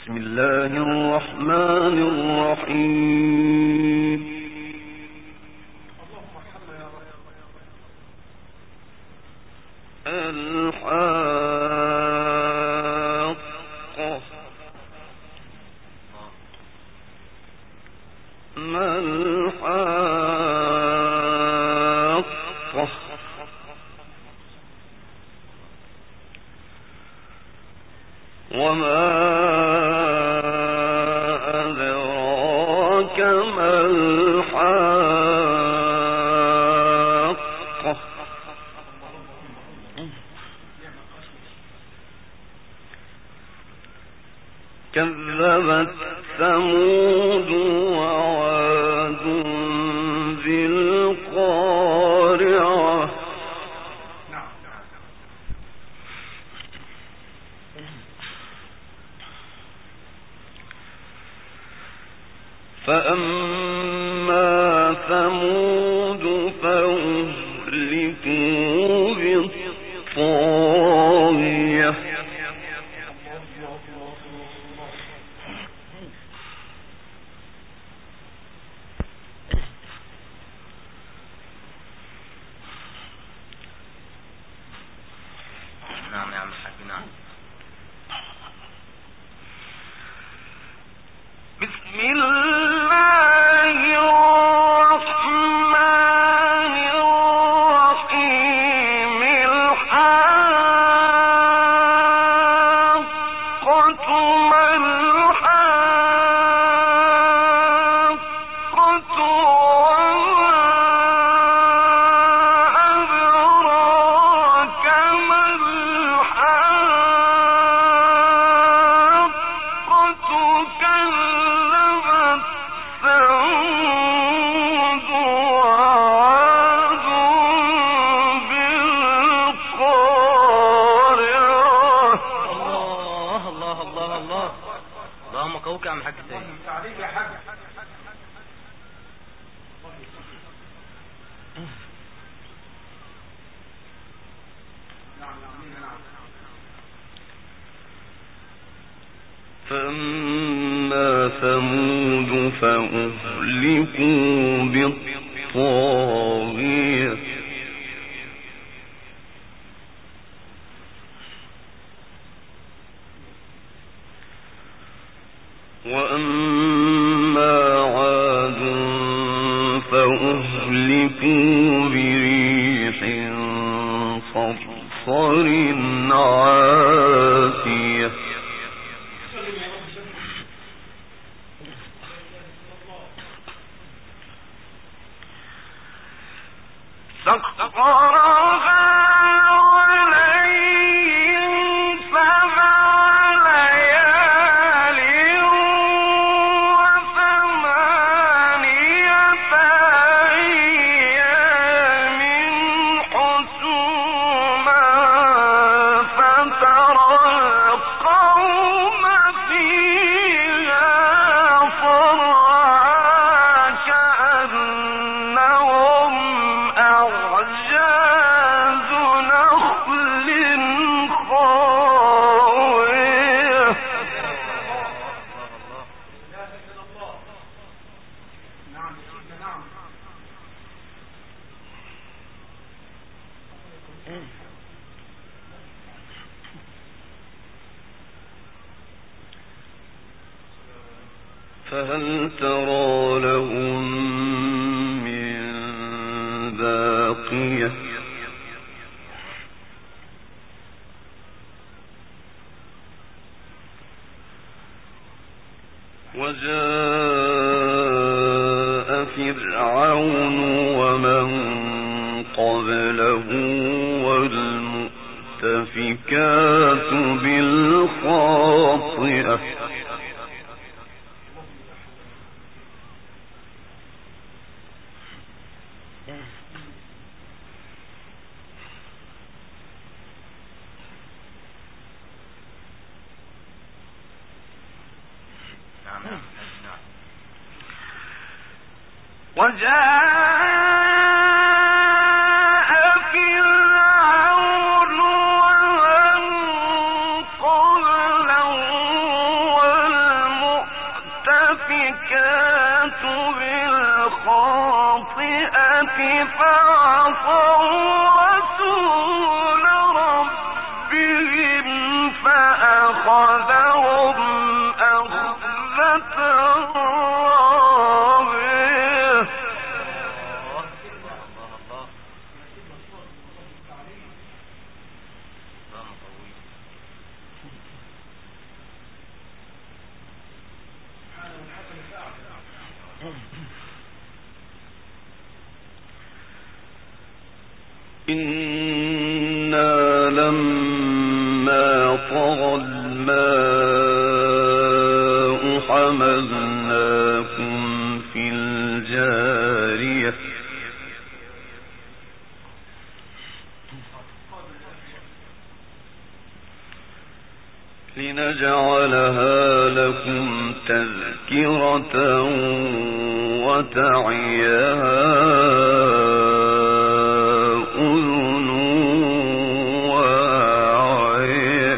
بسم الله الرحمن الرحيم. الحاقة ما الحاقة وما أدراك ما الحاقة كذبت ثمود وعاد بالقارعة فأما ثمود فأهلكوا بالطاغية بسم الله الرحمن الرحيم الحاقة ما الحاقة وما أدراك ما الحاقة كذبت ثمود وعاد بالقارعة. الله الله الله الله اللهم قوك يا عم الحاج سيد. فأما ثمود فأهلكوا بالطاغية وأما عاد فأهلكوا بريح صرصر عاتية سخرها عليهم 7 ليال و8 أيام حسوما فترى القوم فيها صرعى كأنهم أعجاز نخل خاوية فهل ترى لهم من باقية وجاء فرعون ومن قبله والمؤتفكات بالخاطئة وجاء فرعون ومن قبله الخاطئة فعصوا رسول ربهم فأخذهم أخذة رابية. إنا لما طغى الماء حملناكم في الجارية لنجعلها لكم تذكرة وتعيها أذن واعية.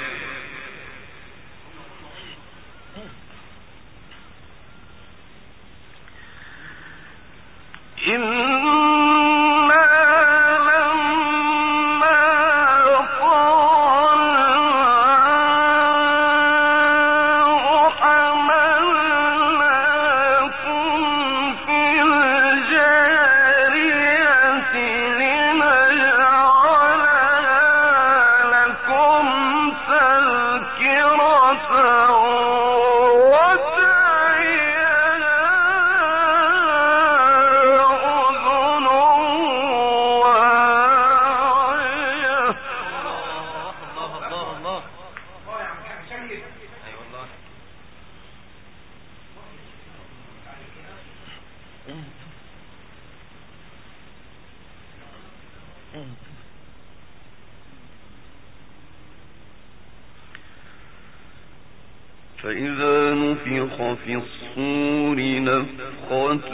فإذا نفخ في الصور نفخة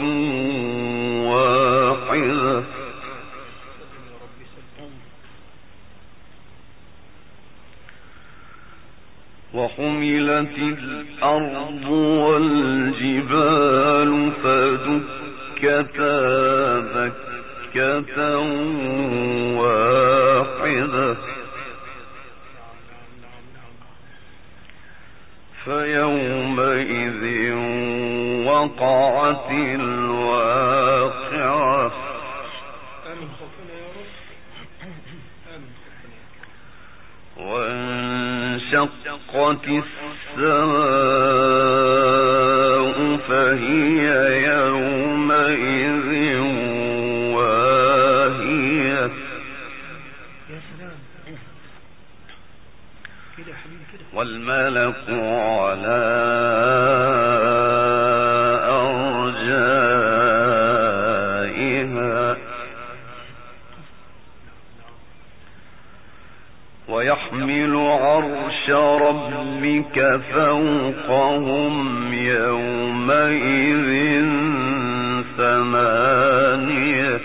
واحدة وحملت الأرض والجبال فدكتا دكة واحدة فيومئذ وقعت الواقعة وانشقت السماء فهي يومئذ واهية والملك على أرجائها ويحمل عرش ربك فوقهم يومئذ ثمانية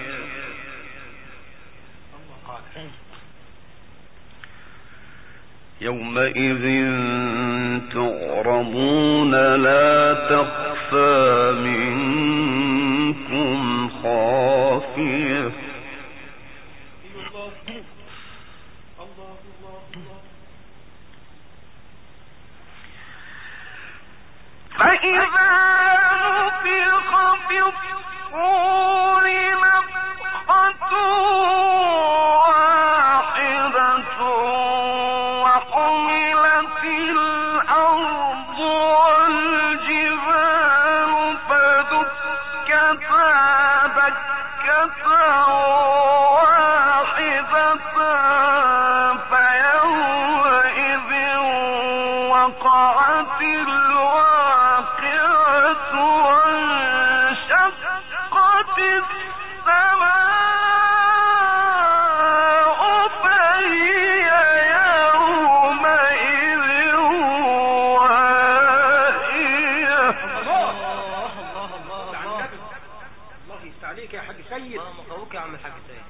يومئذ تعرضون لا تخفى منكم خافية فإذا نفخ في الصور نفخة واحدة وحملت الأرض والجبال فدكتا دكة واحدة فيومئذ وقعت الواقعة وانشقت السماء فهي يومئذ واهية. الله يستعليك يا حاج سيد. الله مقروك يا عم الحاج سيد.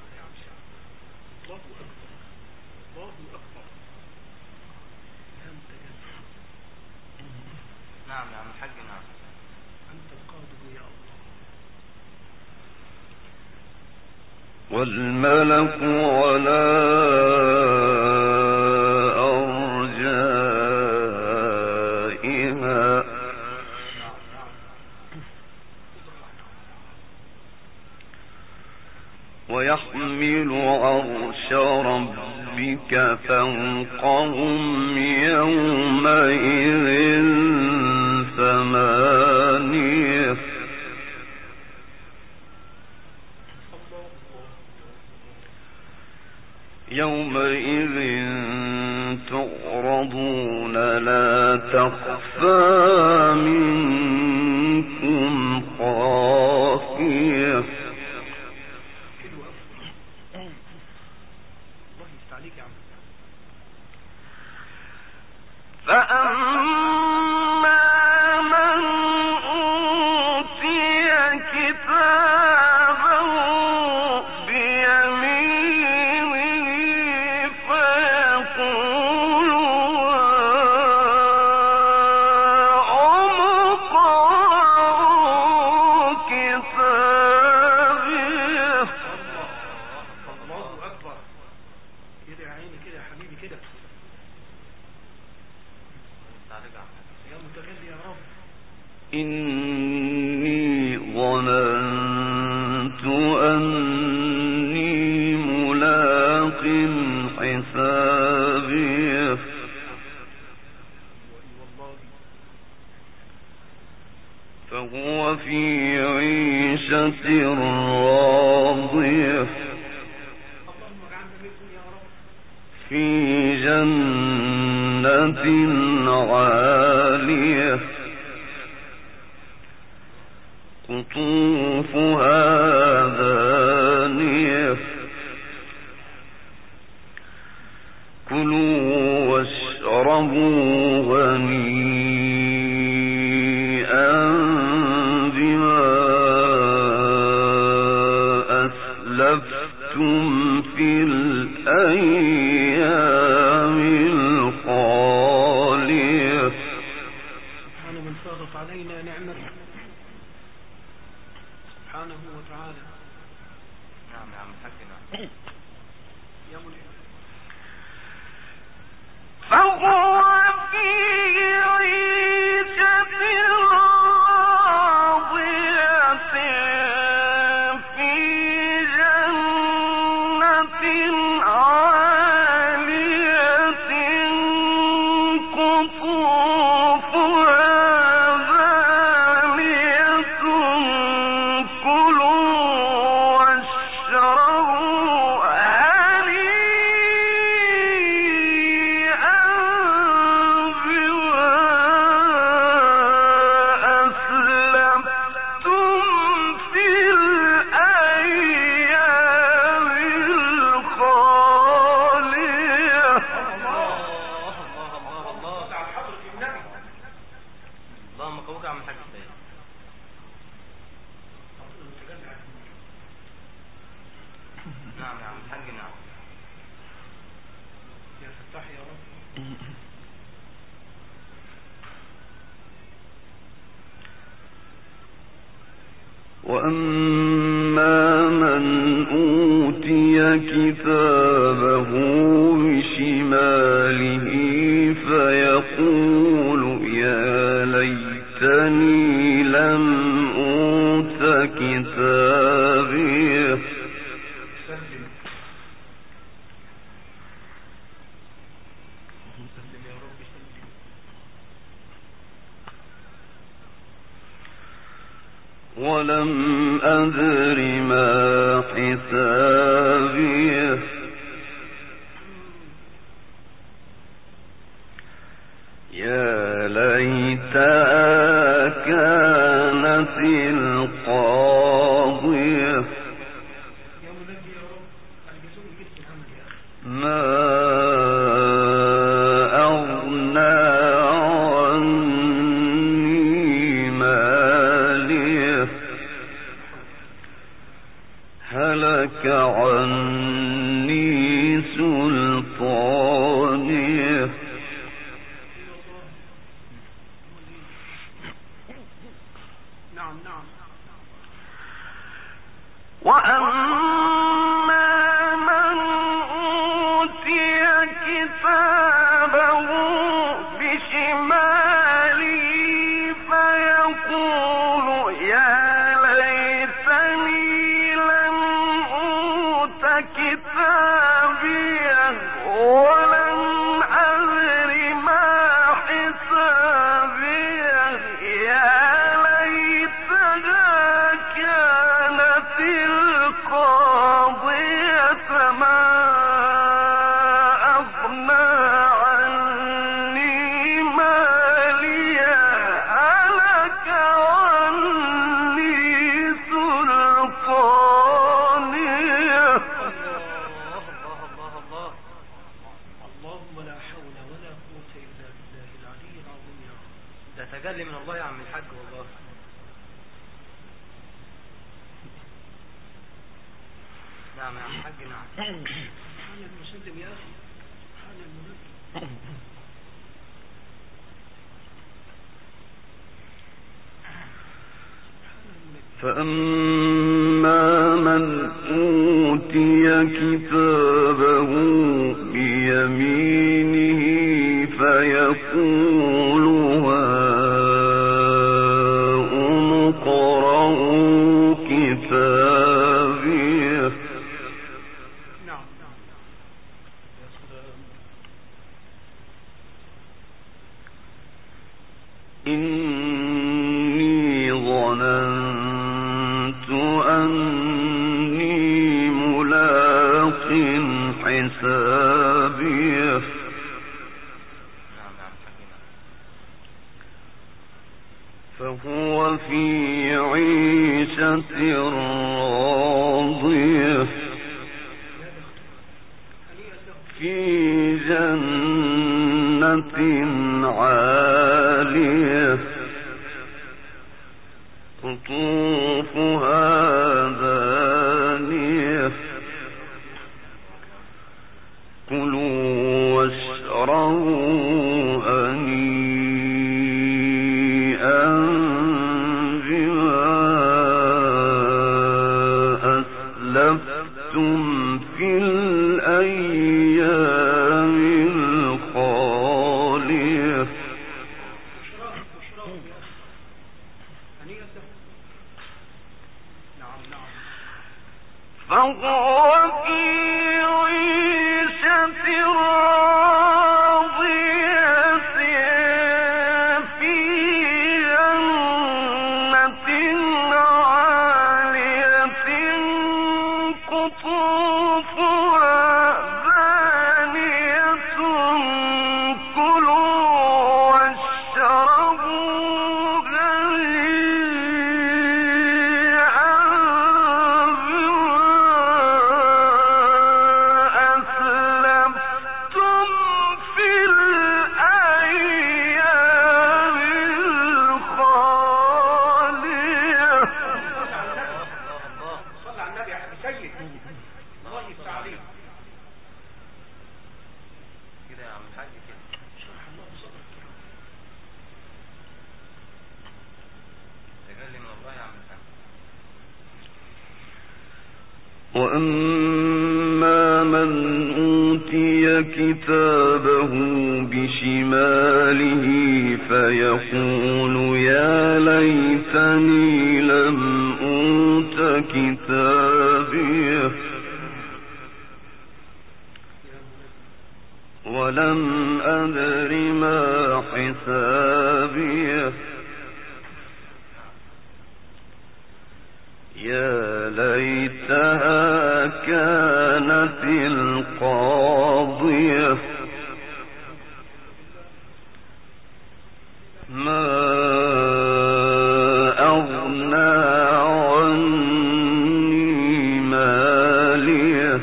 الله أكبر. نعم يا عم الحاج. نعم أنت القادر يا الله. والملك على أرجائها ويحمل عرش ربك فوقهم يومئذ ثمانية يومئذ تعرضون لا تخفى منكم خافية فأما من أوتي كتابه بيمينه فيقول اقرءوا كتابيه. الله أكبر. كده يا عيني كده يا حبيبي كده يا متجلي يا رب. إني ظننت أني ملاق حسابي فهو في عيشة راضية في جنة عالية قطوفها دانية كلوا واشربوا هنيئا بما أسلفتم في الأيام الخالية. سبحان من صارت علينا نعمته سبحانه وتعالى. نعم يا عم الحاج نعم يا منير. فهو في عيشة راضية في جنة عالية قطوفها دانية كلوا واشربوا هنيئا بما أسلفتم في الأيام الخالية. اللهم قوك عم الحاج السيد. نعم يا عم الحاج نعم يا فتاح يا رب. وأما من أوتي كتابه بشماله فيقول يا ليتني لم أوت كتابيه ولم أدر ما حسابيه يا ليتها كانت القاضية ما أغنى عني ماليه هلك عني سلطانيه. نعم نعم. وأما تجلي من الله يا عم الحاج والله. نعم يا عم الحاج. نعم حال المسلم يا أخي، حال المسلم. فأما من أوتي كتابه بيمينه فيقول هاؤم اقرءوا كتابيه. نعم. إني ظننت أني ملاق حسابيه. فهو في عيشة راضية في جنة عالية قطوفها دانية كلوا واشربوا هنيئا بما أسلفتم في الأيام الخالية. فهو في عيشة راضية في جنة عالية قطوفها دانية كلوا واشربوا هنيئا وأما من أوتي كتابه بشماله فيقول يا ليتني لم أوت كتابيه ولم أدر ما حسابيه يا ليتها كانت القاضية ما أغنى عني ماليه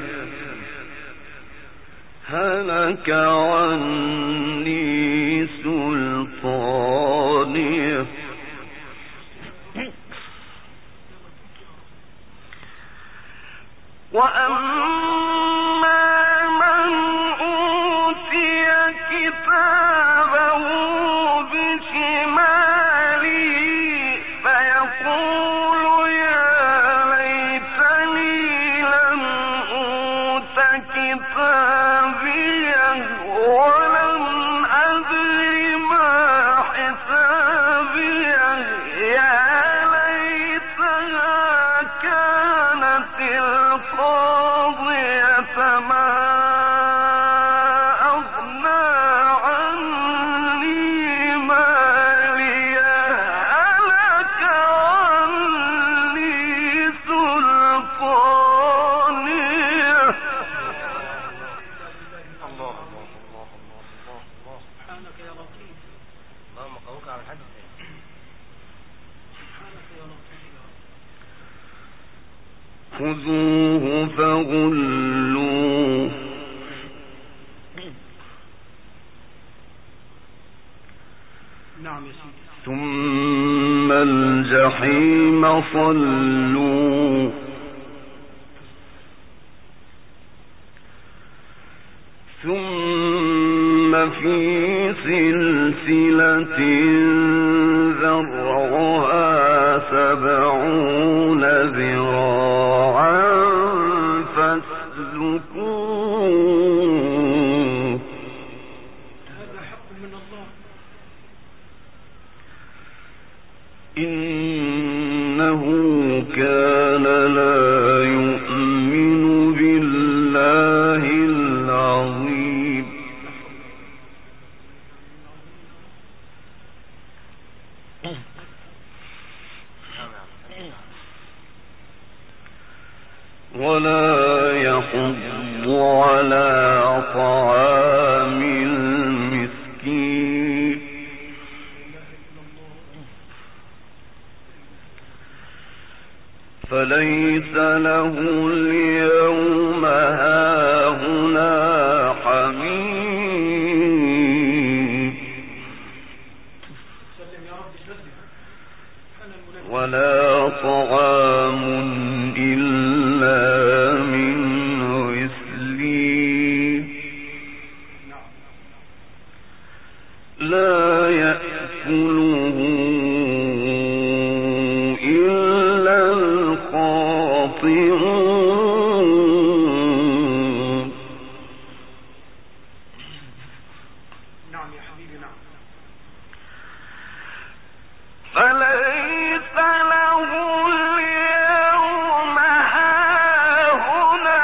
هلك عني سلطانيه وأما من أوتي كتابه بشماله فيقول يا ليتني لم أوت كتابيه ولم أدر ما حسابيه يا ليتها كانت القاضية ما أغنى عني ماليه هلك عني سلطانيه. الله الله الله الله الله سبحانك يا لطيف. اللهم قوك على الحج. سبحانك يا لطيف. خذوه فغلوه نعم يا سيدي. ثم الجحيم صلوا ثم في سلسلة ذرعها 70 ذراعا فاسلكوه هذا حق من الله. إنه كان لا يؤمن بالله العظيم. ولا يحض على طعام المسكين فليس له اليوم هاهنا حميم ولا طعام إلا من غسلين لا يأكله إلا الخاطئون. نعم يا حبيبي. نعم. فليس له اليوم هاهنا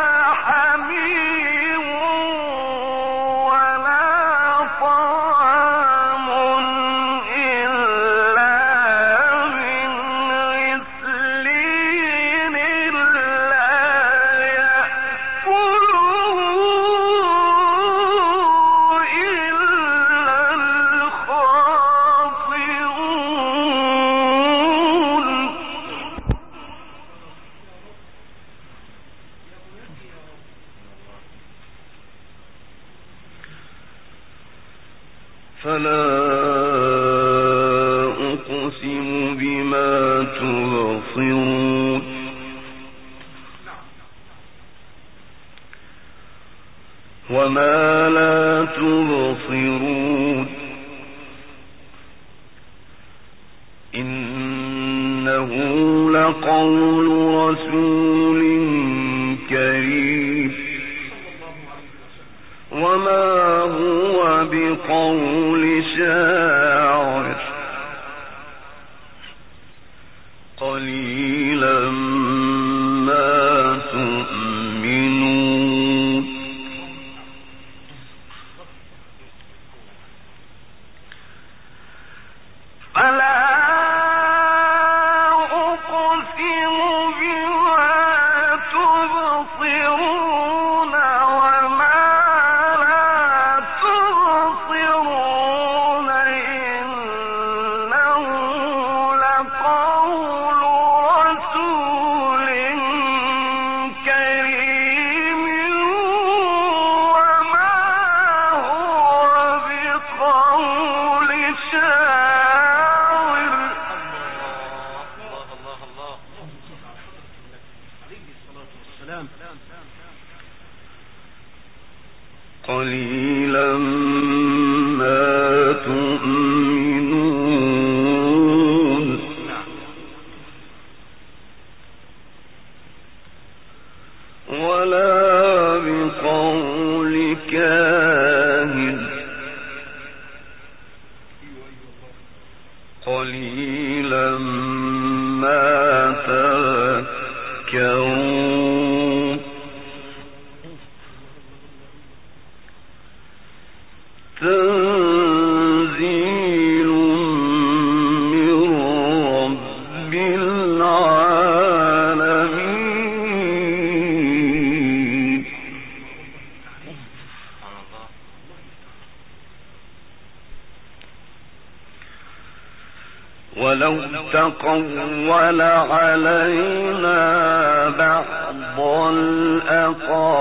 حميم ولا طعام إلا من غسلين لا يأكله إلا الخاطئون. فلا أقسم بما تبصرون وما لا تبصرون إنه لقول رسول كريم وما هو بقول شاعر قليلا ما تؤمنون فلا أقسم بما تبصرون وما لا تبصرون إنه لقول رسول كريم وما هو بقول شاعر. عليه الصلاة والسلام. قليلا ما تؤمنون ولا بقول كاهن قليلا ما تذكرون تنزيل من رب العالمين. ولو تقول علينا بعض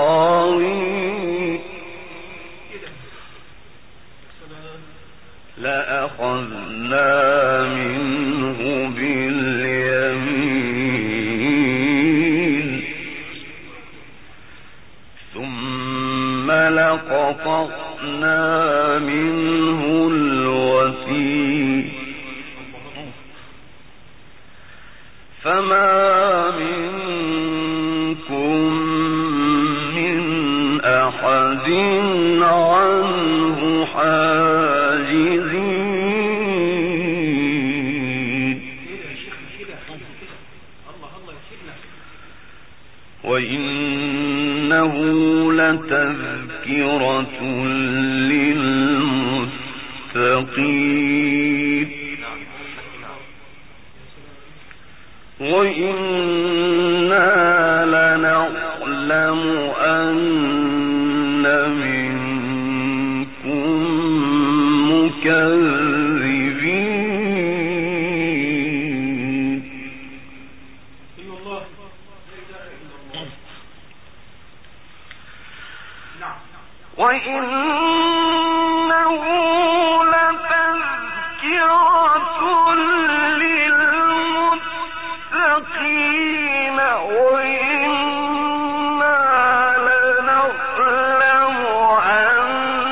الأقاويل لأخذنا منه باليمين ثم لقطعنا منه الوتين فما منكم من أحد عنه حاجزين وإنه لتذكرة للمتقين وإنا لنعلم أن منكم مكذبين وإنه لتذكرة للمتقين وإنا لنعلم أن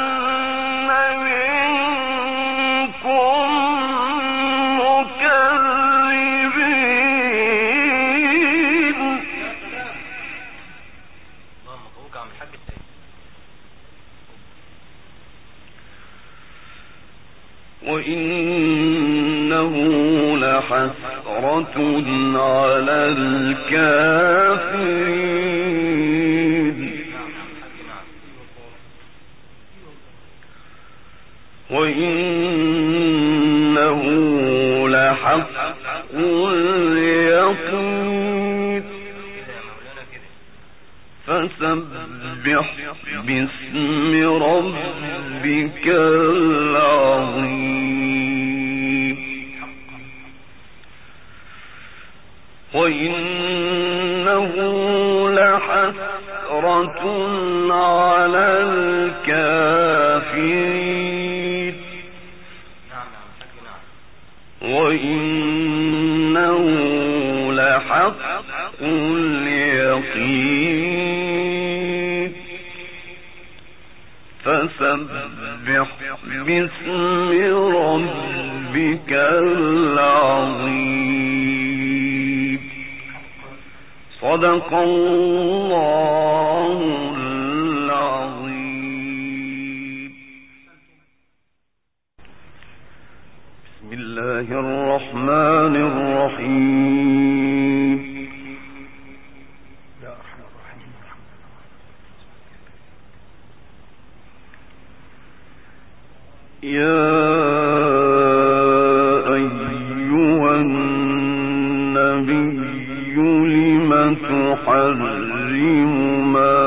منكم مكذبين. وإنه لحسرة على الكافرين وإنه لحق اليقين فسبح باسم ربك العظيم وإنه لحسرة على الكافرين وإنه لحق اليقين فسبح باسم ربك العظيم. صدق الله العظيم. بسم الله الرحمن الرحيم. يا أيها النبي لم تحرم ما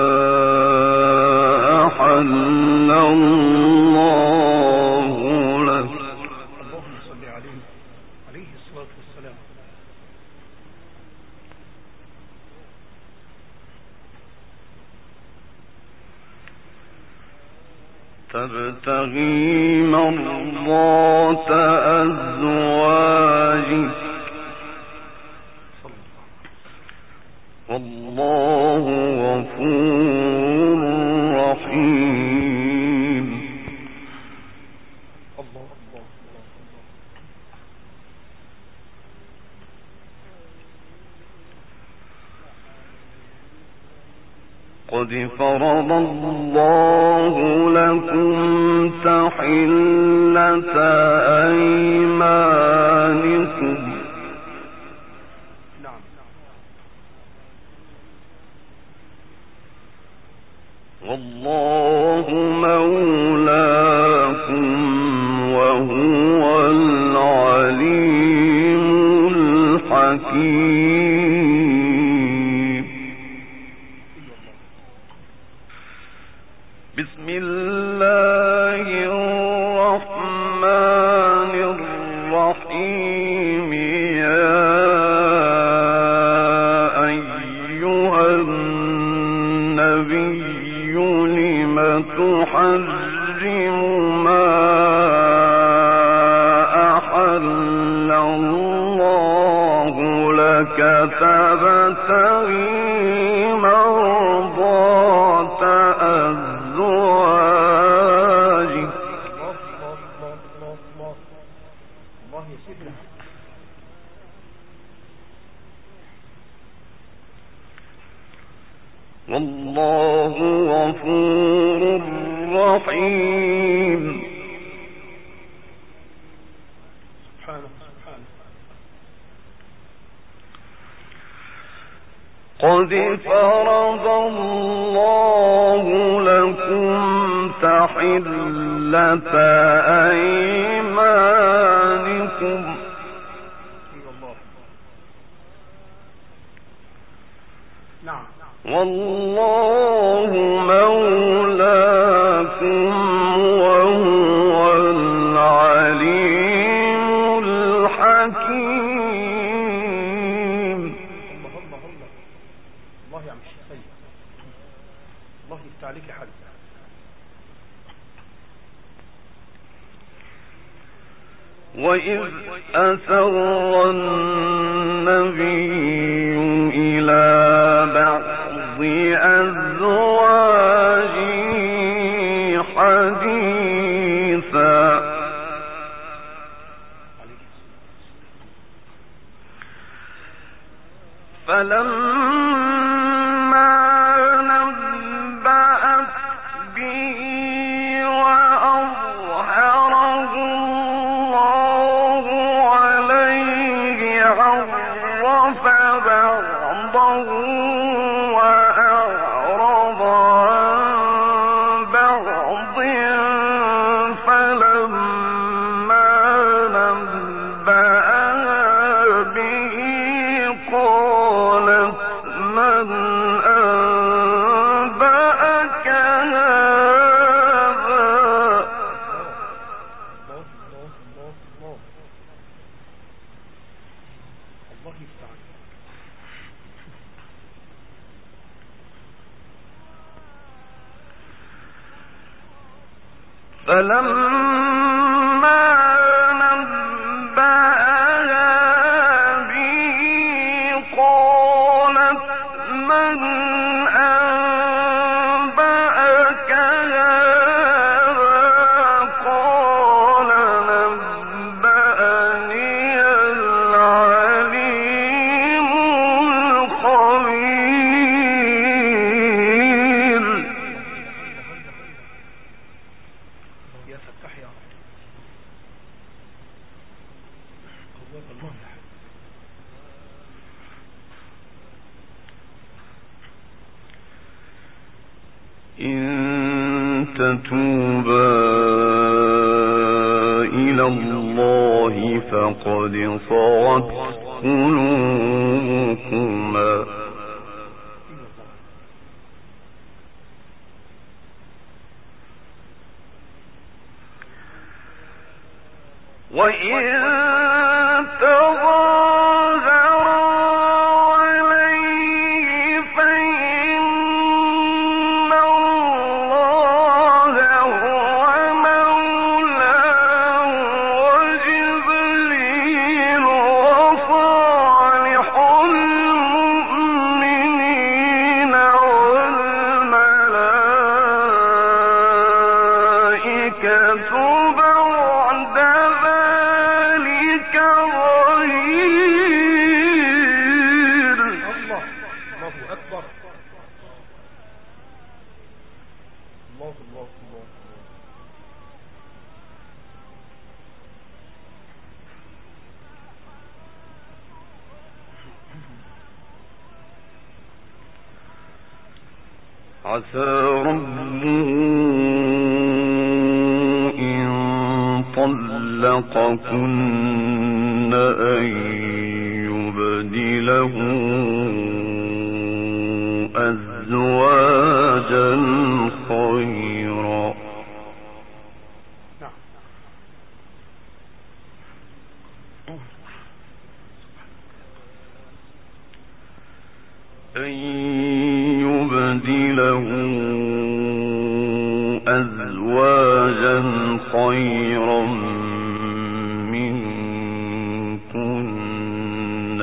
أحل الله لك. اللهم صل عليه الصلاة والسلام. تبتغي مرضات أزواجك والله غفور رحيم. قد فرض الله لكم تحلة أيمانكم والله مولاكم وهو العليم الحكيم. بسم الله الرحمن الرحيم. يا أيها النبي لم تحرم ما أحل الله لك تبتغي مرضات أزواجك. الله يسيبنا. والله غفور رحيم. قد فرض الله لكم تحلة أيمانكم. نعم. والله مولاكم وهو العليم الحكيم. الله يا عم الشيخ سيد، الله يفتح عليك يا حاج. وإذ أسر النبي إلى بعض أزواجه حديثا فلما نبأت به وأظهره الله عليه عرف بعضه وأعرض عن بعض فلما نبأها به قالت من أنبأك هذا. الله يفتح عليك. فلما نبأها به قالت من أنبأك هذا قال نبأني العليم الخبير. يا فتح يا رب. الله يا حبيبي. إن تتوبا إلى الله فقد صغت قلوبكما وإن تظاهرا عليه فإن الله هو مولاه وجبريل وصالح المؤمنين والملائكة بعد ذلك ظهير. الله أكبر. الله. عسى ربه إن طلقكن أن يبدله أزواجا خيرا. أن يبدله أزواجا خيرا منكن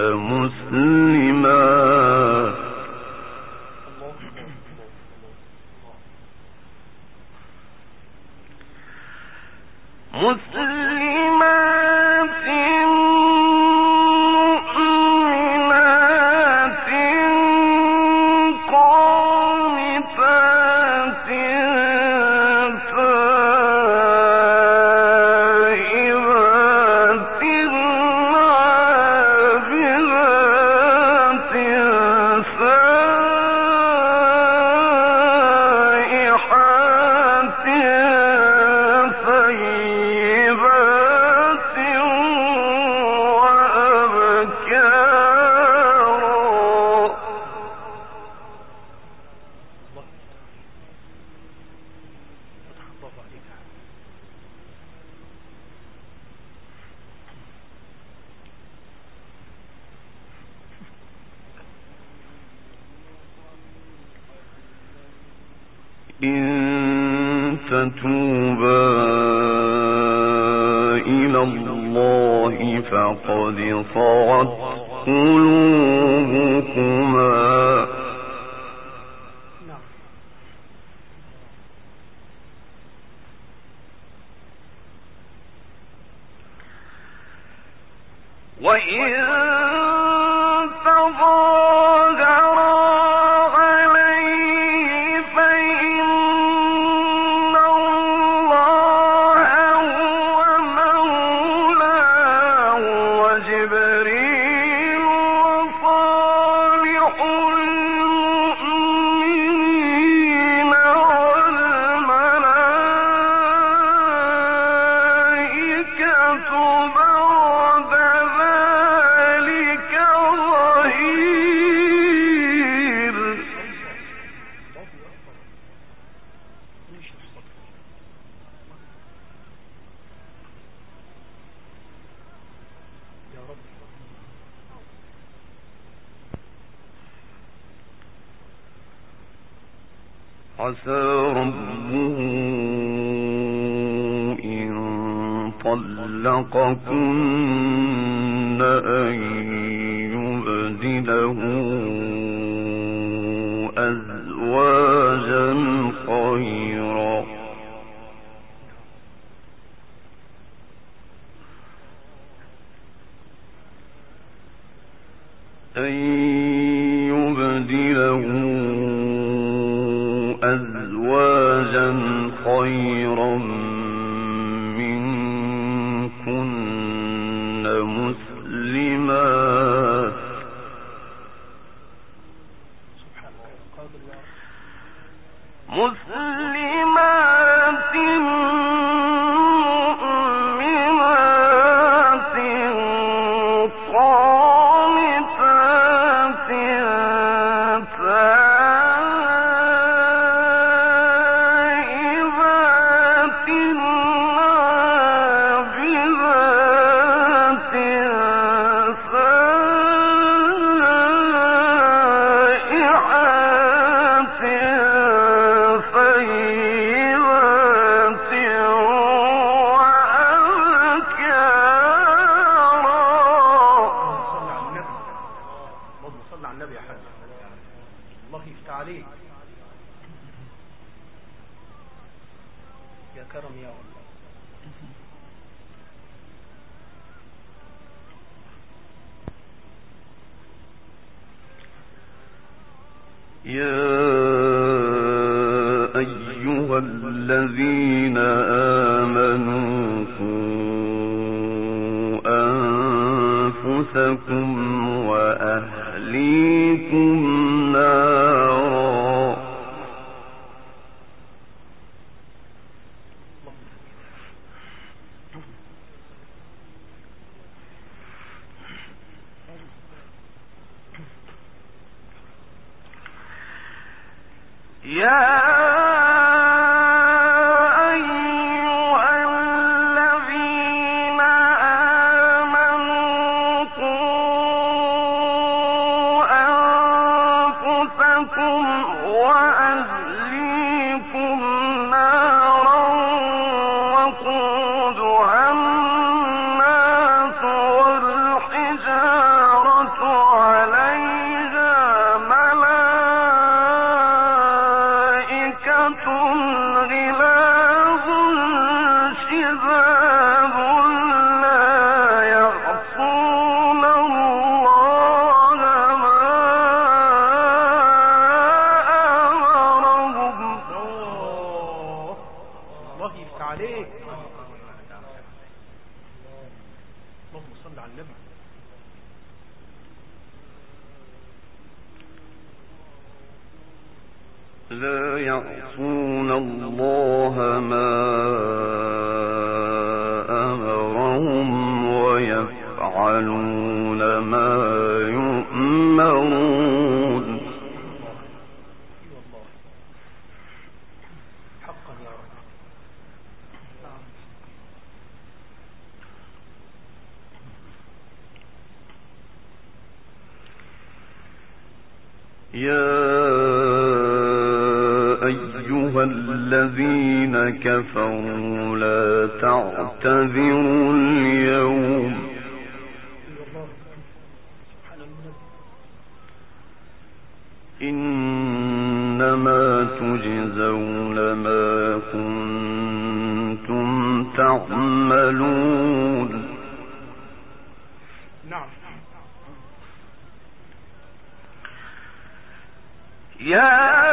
إن تتوبا إلى الله فقد صغت قلوبكما وإن عسى ربه إن طلقكن أن يبدله أزواجا خيرا خيرا منكن مسلمات مؤمنات قانتات يا أيها الذين آمنوا قوا أنفسكم وأهليكم نارا وقودها الناس والحجارة على النبي. لا يعصون الله ما أمرهم ويفعلون ما يؤمرون. حقا يا رب. يا أيها الذين كفروا لا تعتذروا اليوم إنما تجزون ما كنتم تعملون. نعم. يا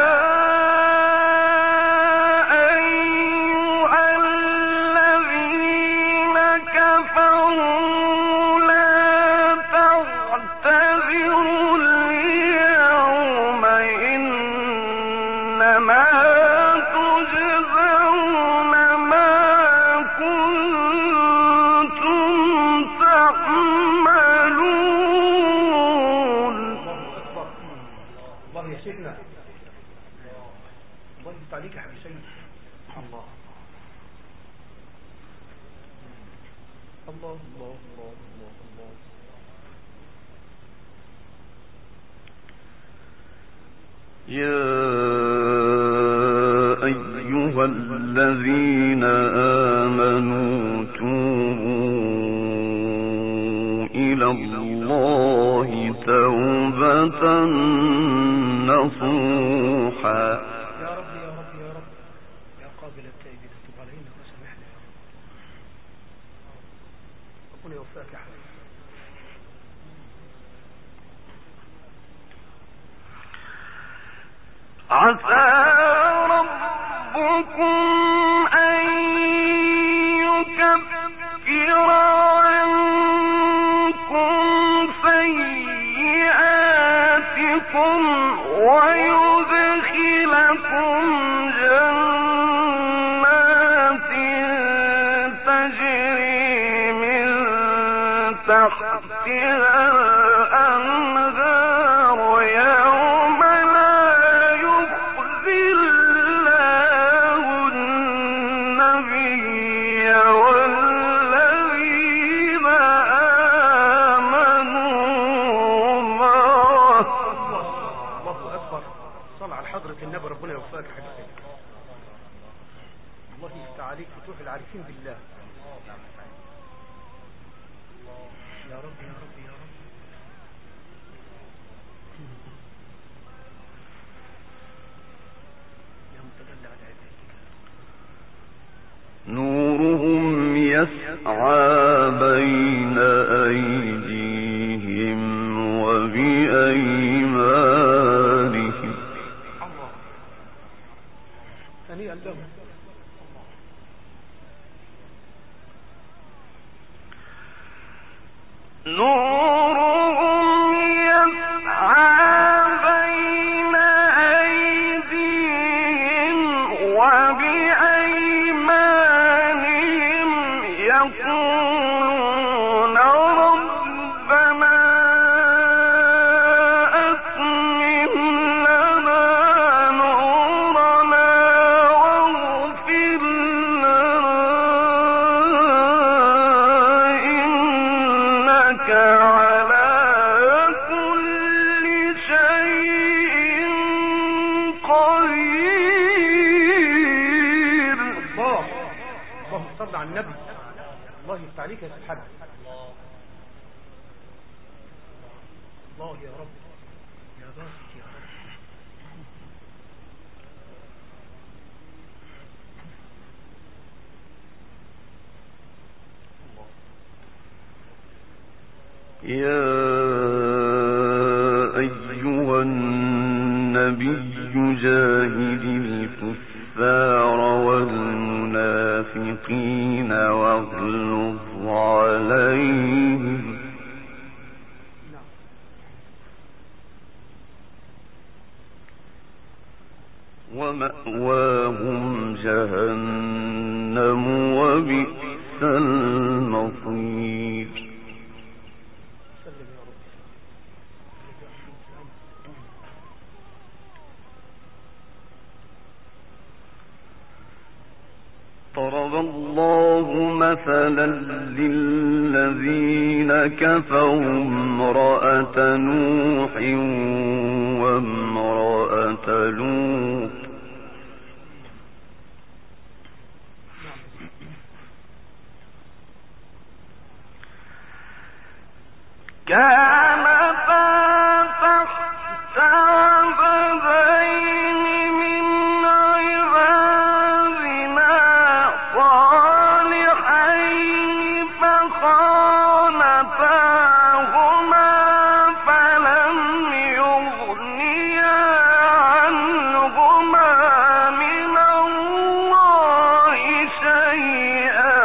أيها الذين آمنوا توبوا إلى الله توبة نصوحا. يا رب يا رب يا رب يا قابل التائبين تب علينا وسامحنا يا رب. ربنا يوفقك يا حبيبي. عسى ربكم أن يكفر عنكم سيئاتكم ويدخلكم جنات تجري من تحتها الأنهار يوم لا يخزي الله النبي والذين آمنوا معه. الله أكبر. صل على حضرة النبي. ربنا يوفقك يا حبيبي. الله يفتح عليك فتوح العارفين بالله. يا رب يا رب يا رب. يا متدلع على عبادك. نورهم يسعى بين أيديهم وبأيمانهم. الله. هنيئا لهم. نورهم يسعى بين أيديهم وبأيمانهم يقولون ربنا أتمم لنا نورنا واغفر لنا إنك على كل شيء قدير. الله. اللهم صل على النبي. الله يفتح عليك يا سبحان الله. يا رب يا باسط يا رب. يا أيها النبي جاهد الكفار والمنافقين واغلظ عليهم للذين كفروا امرأة نوح وامرأة لوط كانتا تحت عبدين من عبادنا صالحين فخانتاهما فلم يغنيا عنهما من الله شيئا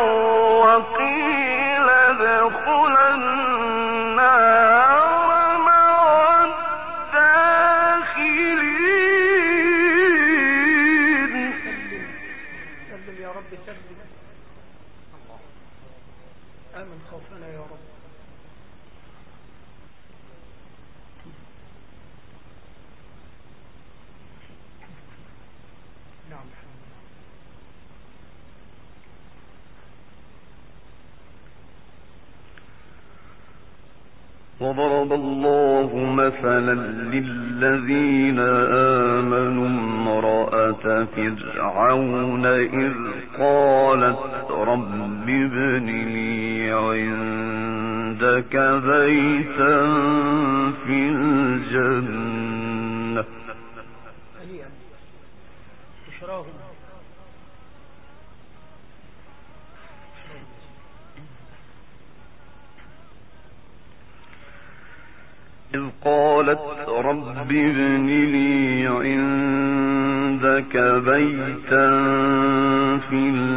وقيل ادخلا آمن خوفنا يا رب. نعم وضرب الله مثلا للذين آمنوا امرأة فرعون إذ قالت رب ابن لي عندك بيتا في الجنة هنيئا بشراهم. إذ قالت رب ابن لي عندك بيتا في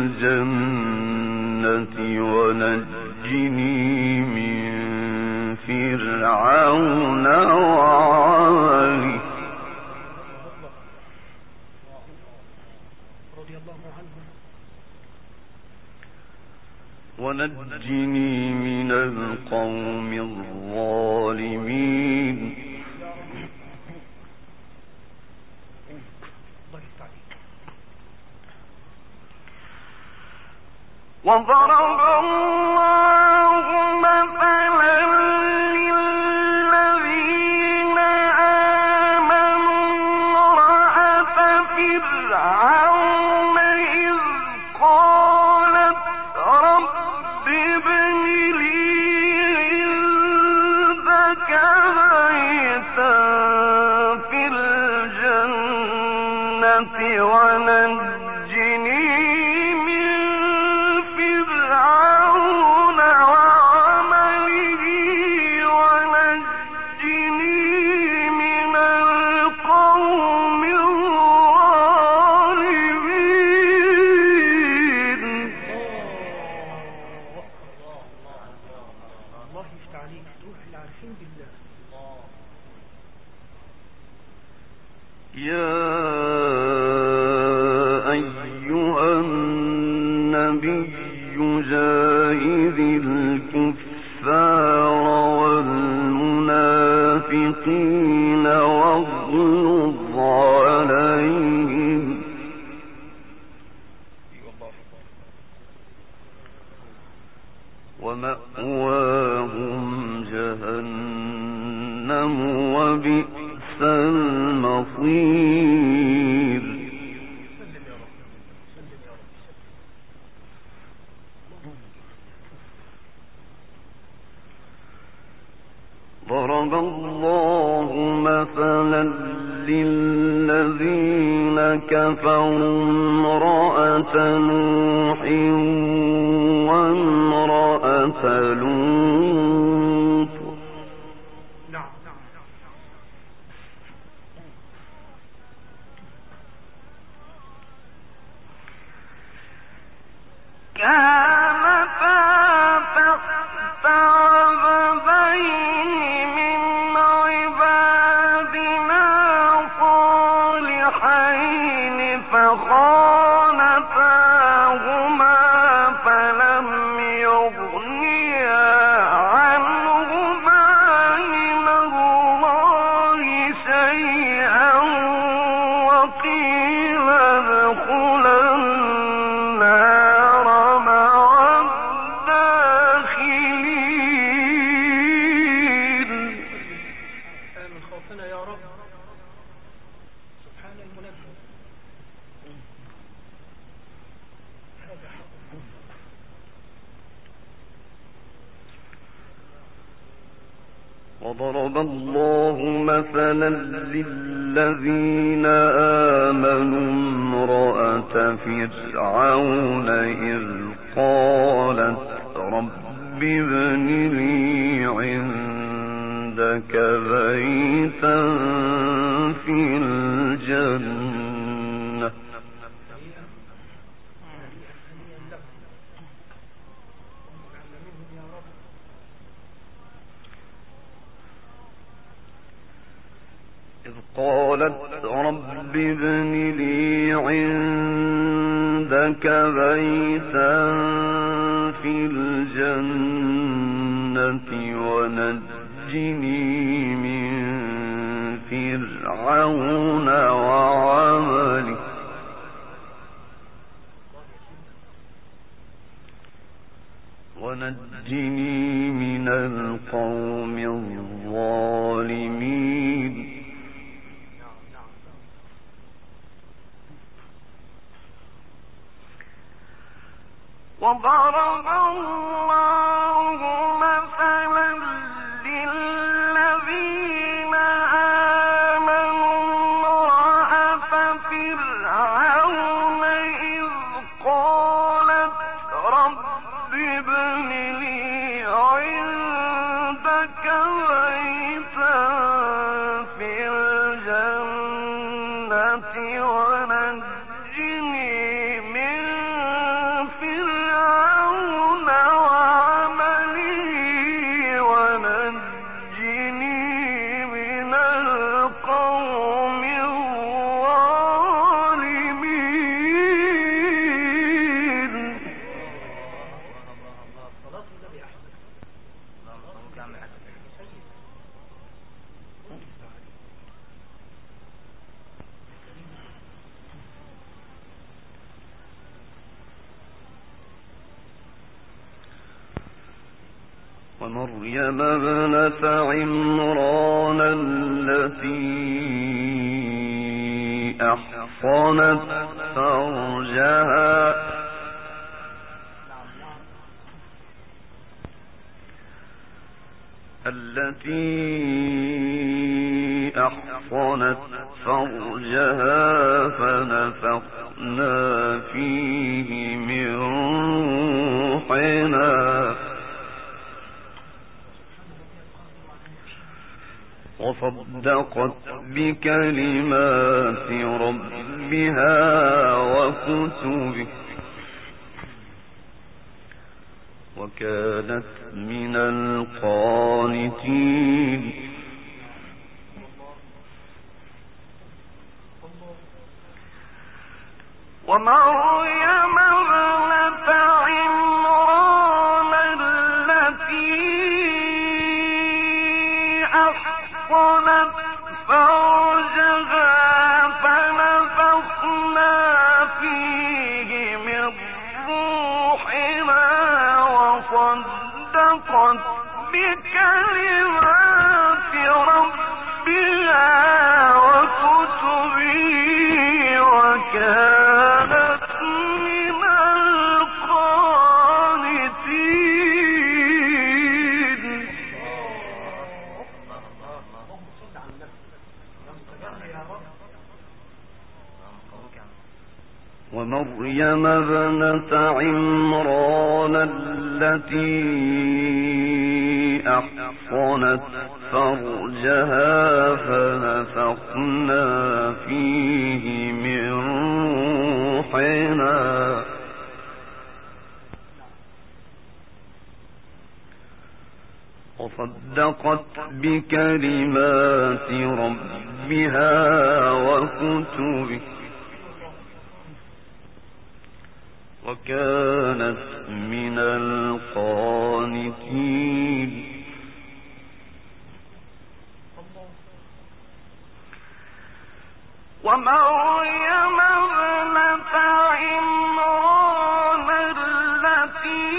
الجنة ونجني من فرعون وعمله رضي الله عنه ونجني من القوم الظالمين. وضرب الله مثلا للذين آمنوا امرأة فرعون إذ قالت رب ابن لي عندك بيتا في الجنة ونجني من فرعون وعمله ونجني من القوم الظالمين. الله يفتح عليك تروح العارفين بالله. يا أيها النبي جاهد الكفار والمنافقين واغلظ عليهم ومأواهم جهنم وبئس المصير. ضرب الله مثلا للذين كفروا امرأة نوح وامرأة لوط كانتا تحت عبدين من عبادنا صالحين فخانتاهما فلم يغنيا وضرب الله مثلا للذين آمنوا امرأة فرعون إذ قالت رب ابن لي عندك بيتا في الجنة إذ قالت رب ابن لي عندك بيتا في الجنة ونجني من فرعون وعمله ونجني من القوم الظالمين وضرب الله مثلا للذين آمنوا امرأة فرعون إذ قالت رب ابن لي عندك بيتا في الجنة ونجني من فرعون وعمله ونجني من القوم الظالمين. ومريم ابنة عمران التي أحصنت فرجها فنفخنا فيه من روحنا وصدقت بكلمات ربها وكتبه وكانت من القانتين. ومريم ابنة عمران التي أحصنت فرجها فنفخنا فيه من روحنا وصدقت بكلمات ربها وكتبه وكانت من القانتين. ومريم ابنة عمران التي أحصنت فرجها فنفخنا فيه من روحنا وصدقت بكلمات ربها وكتبه وكانت من القانتين. ومريم ابنة عمران التي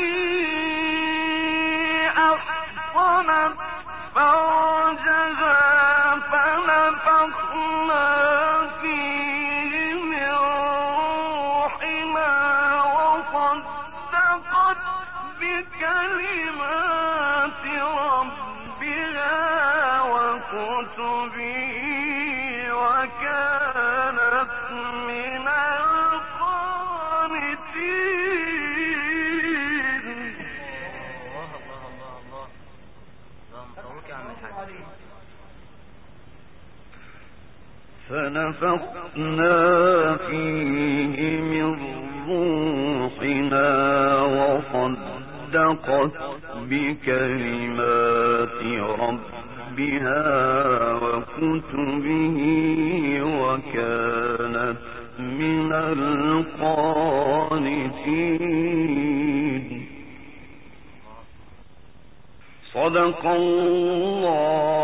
أحصنت فرجها فنفخنا فيه من روحنا وصدقت بكلمات ربها كتبه وكانت من القانتين. الله الله الله الله. مبروك يا عم الحاج. فنفخنا فيه من روحنا وصدقت بكلمات ربها وكتبه وكانت من القانتين. صدق الله